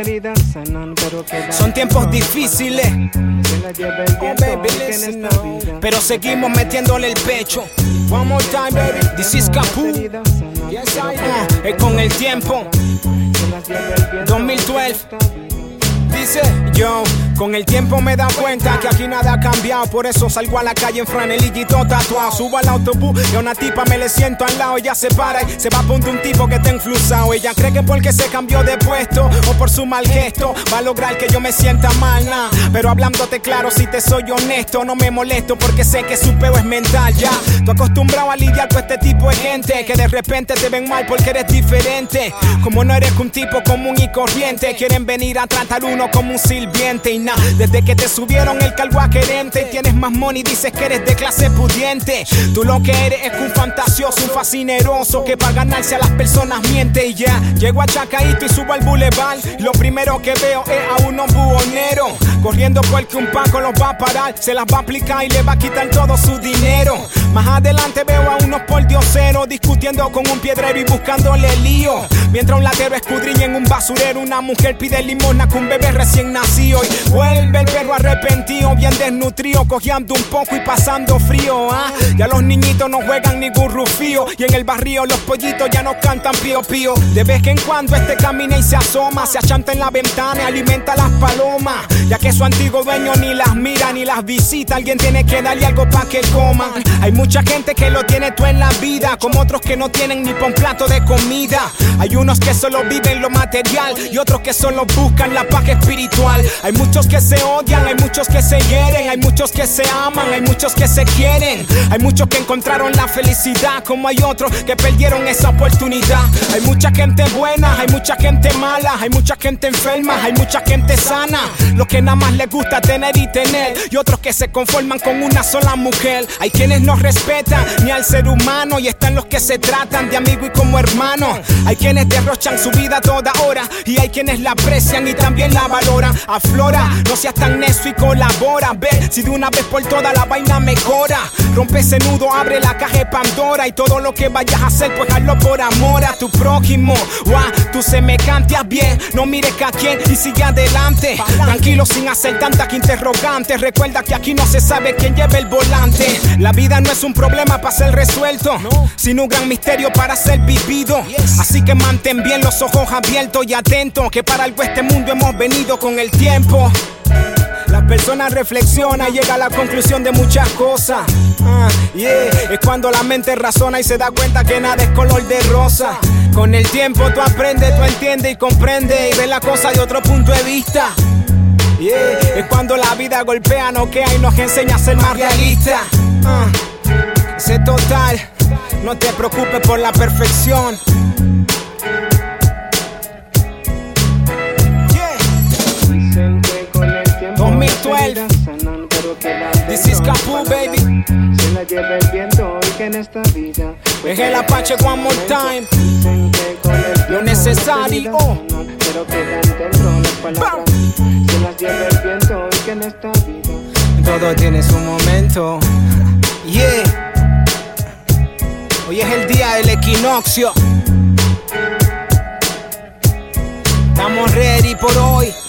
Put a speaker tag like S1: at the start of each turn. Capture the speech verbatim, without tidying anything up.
S1: Son tiempos difíciles, oh baby, listen now. Pero seguimos metiéndole el pecho. One more time, baby. This is Capu. Yes, I know. Es con el tiempo. dos mil doce. Dice yo, con el tiempo me he dado cuenta que aquí nada ha cambiado. Por eso salgo a la calle en franelillito tatuado. Subo al autobús y a una tipa me le siento al lado. Ella se para y se va a punto un tipo que está influsado. Ella cree que porque se cambió de puesto o por su mal gesto va a lograr que yo me sienta mal, nah. Pero hablándote claro, si te soy honesto, no me molesto porque sé que su peo es mental, ya. Tú acostumbrado a lidiar con este tipo de gente que de repente te ven mal porque eres diferente. Como no eres un tipo común y corriente, quieren venir a tratar uno como un sirviente. Y nada, desde que te subieron el cargo a querente y tienes más money, dices que eres de clase pudiente. Tú lo que eres es un fantasioso, un fascineroso que para ganarse a las personas miente. Y ya, llego a Chacaíto y subo al boulevard. Lo primero que veo es a unos buhoneros corriendo porque un paco los va a parar, se las va a aplicar y le va a quitar todo su dinero. Más adelante veo a unos pordioseros discutiendo con un piedrero y buscándole lío. Mientras un latero escudriña en un basurero, una mujer pide limosna con un bebé recién nacido. Y vuelve el perro arrepentido, bien desnutrido, cojeando un poco y pasando frío, ¿ah? Ya los niñitos no juegan ningún rufío y en el barrio los pollitos ya no cantan pío pío. De vez en cuando este camina y se asoma, se achanta en la ventana y alimenta las palomas. Ya que su antiguo dueño ni las mira ni las visita, alguien tiene que darle algo pa' que coman. Hay mucha gente que lo tiene todo en la vida, como otros que no tienen ni pa' un plato de comida. Hay unos que solo viven lo material y otros que solo buscan la paz espiritual. Hay muchos que se odian, hay muchos que se hieren, hay muchos que se aman, hay muchos que se quieren. Hay muchos que encontraron la felicidad, como hay otros que perdieron esa oportunidad. Hay mucha gente buena, hay mucha gente mala, hay mucha gente enferma, hay mucha gente sana. Los que nada más les gusta tener y tener, y otros que se conforman con una sola mujer. Hay quienes no respetan ni al ser humano y están los que se tratan de amigo y como hermano. Hay quienes derrochan su vida toda hora y hay quienes la aprecian y también la valoran. Aflora, no seas tan necio y colabora. Ve si de una vez por todas la vaina mejora. Rompe ese nudo, abre la caja de Pandora y todo lo que vayas a hacer pues hazlo por amor a tu prójimo o a tu semejante. Haz bien, no mires a quién y sigue adelante. Tranquilo sin hacer tantas interrogantes. Recuerda que aquí no se sabe quién lleva el volante. La vida no es un problema para ser resuelto, sino un gran misterio para ser vivido. Así que mantén bien los ojos abiertos y atentos, que para algo este mundo hemos venido con el tiempo. La persona reflexiona y llega a la conclusión de muchas cosas. uh, yeah. Es cuando la mente razona y se da cuenta que nada es color de rosa. Con el tiempo tú aprendes, tú entiendes y comprendes y ves la cosa de otro punto de vista. Yeah. Es cuando la vida golpea, noquea y nos enseña a ser más realistas. uh, Sé total, no te preocupes por la perfección. dos mil doce. This is Capu, baby.
S2: Se la lleva el viento hoy que en esta vida.
S1: Es el Apache one more time. Lo necesario.
S2: Pero quedan dentro las palabras. Se las lleva el viento hoy que en esta vida.
S1: Todo tiene su momento. Yeah. Hoy es el día del equinoccio. Estamos ready por hoy.